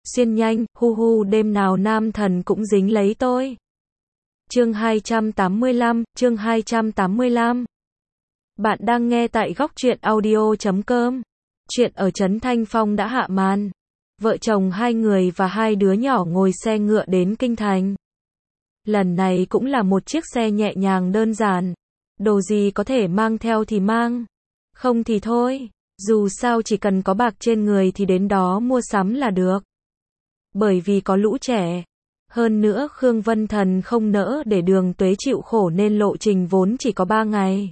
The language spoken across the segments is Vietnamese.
xuyên nhanh, hu hu đêm nào nam thần cũng dính lấy tôi. Chương 285. Bạn đang nghe tại góc truyện audio.com. Chuyện ở Trấn Thanh Phong đã hạ màn. Vợ chồng hai người và hai đứa nhỏ ngồi xe ngựa đến Kinh Thành. Lần này cũng là một chiếc xe nhẹ nhàng đơn giản. Đồ gì có thể mang theo thì mang. Không thì thôi. Dù sao chỉ cần có bạc trên người thì đến đó mua sắm là được. Bởi vì có lũ trẻ. Hơn nữa Khương Vân Thần không nỡ để Đường Tuế chịu khổ nên lộ trình vốn chỉ có 3 ngày.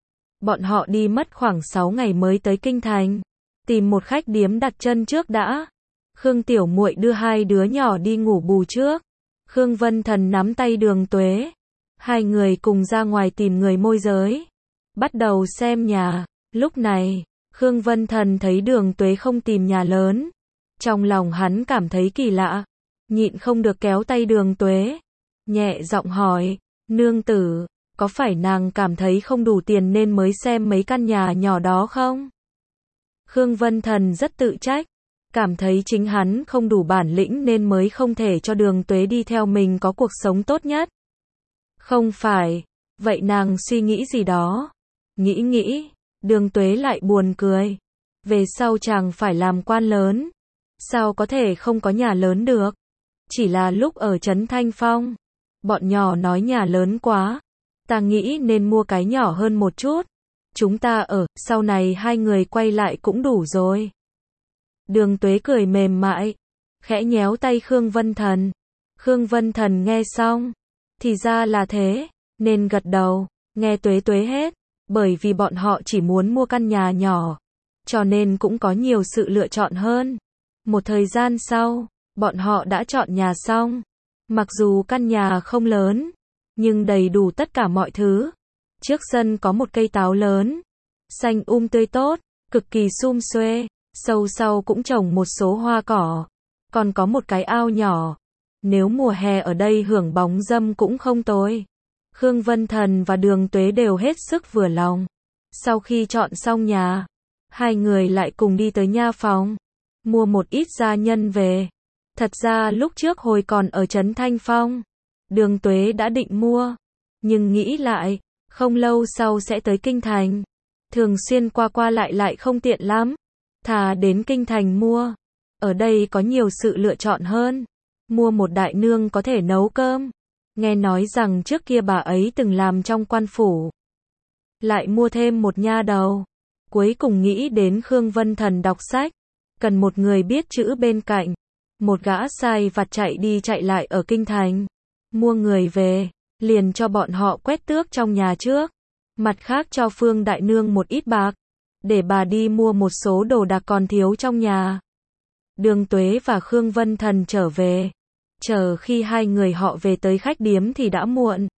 Bọn họ đi mất khoảng 6 ngày mới tới Kinh Thành. Tìm một khách điếm đặt chân trước đã. Khương Tiểu Muội đưa hai đứa nhỏ đi ngủ bù trước. Khương Vân Thần nắm tay Đường Tuế. Hai người cùng ra ngoài tìm người môi giới. Bắt đầu xem nhà. Lúc này, Khương Vân Thần thấy Đường Tuế không tìm nhà lớn. Trong lòng hắn cảm thấy kỳ lạ. Nhịn không được kéo tay Đường Tuế. Nhẹ giọng hỏi, nương tử, có phải nàng cảm thấy không đủ tiền nên mới xem mấy căn nhà nhỏ đó không? Khương Vân Thần rất tự trách. Cảm thấy chính hắn không đủ bản lĩnh nên mới không thể cho Đường Tuế đi theo mình có cuộc sống tốt nhất. Không phải, vậy nàng suy nghĩ gì đó? Nghĩ, Đường Tuế lại buồn cười. Về sau chàng phải làm quan lớn. Sao có thể không có nhà lớn được? Chỉ là lúc ở Trấn Thanh Phong, bọn nhỏ nói nhà lớn quá. Ta nghĩ nên mua cái nhỏ hơn một chút. Chúng ta ở, sau này hai người quay lại cũng đủ rồi. Đường Tuế cười mềm mại, khẽ nhéo tay Khương Vân Thần. Khương Vân Thần nghe xong, thì ra là thế, nên gật đầu, nghe Tuế Tuế hết, bởi vì bọn họ chỉ muốn mua căn nhà nhỏ, cho nên cũng có nhiều sự lựa chọn hơn. Một thời gian sau, bọn họ đã chọn nhà xong. Mặc dù căn nhà không lớn, nhưng đầy đủ tất cả mọi thứ. Trước sân có một cây táo lớn, xanh tươi tốt, cực kỳ sum xuê. Sâu sau cũng trồng một số hoa cỏ. Còn có một cái ao nhỏ. Nếu mùa hè ở đây hưởng bóng râm cũng không tồi. Khương Vân Thần và Đường Tuế đều hết sức vừa lòng. Sau khi chọn xong nhà, hai người lại cùng đi tới nha phòng. Mua một ít gia nhân về. Thật ra lúc trước hồi còn ở Trấn Thanh Phong, Đường Tuế đã định mua. Nhưng nghĩ lại, không lâu sau sẽ tới Kinh Thành. Thường xuyên qua lại không tiện lắm. Thà đến Kinh Thành mua. Ở đây có nhiều sự lựa chọn hơn. Mua một đại nương có thể nấu cơm. Nghe nói rằng trước kia bà ấy từng làm trong quan phủ. Lại mua thêm một nha đầu. Cuối cùng nghĩ đến Khương Vân Thần đọc sách. Cần một người biết chữ bên cạnh. Một gã sai vặt chạy đi chạy lại ở Kinh Thành. Mua người về, liền cho bọn họ quét tước trong nhà trước. Mặt khác cho Phương đại nương một ít bạc. Để bà đi mua một số đồ đạc còn thiếu trong nhà. Đường Tuế và Khương Vân Thần trở về. Chờ khi hai người họ về tới khách điếm thì đã muộn.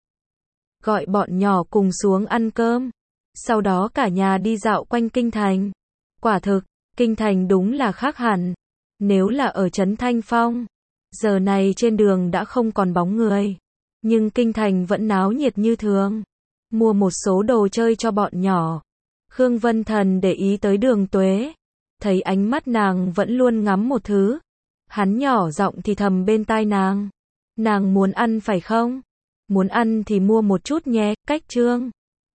Gọi bọn nhỏ cùng xuống ăn cơm. Sau đó cả nhà đi dạo quanh Kinh Thành. Quả thực, Kinh Thành đúng là khác hẳn. Nếu là ở Trấn Thanh Phong, giờ này trên đường đã không còn bóng người. Nhưng Kinh Thành vẫn náo nhiệt như thường. Mua một số đồ chơi cho bọn nhỏ. Khương Vân Thần để ý tới Đường Tuế. Thấy ánh mắt nàng vẫn luôn ngắm một thứ. Hắn nhỏ giọng thì thầm bên tai nàng. Nàng muốn ăn phải không? Muốn ăn thì mua một chút nhé, cách chương.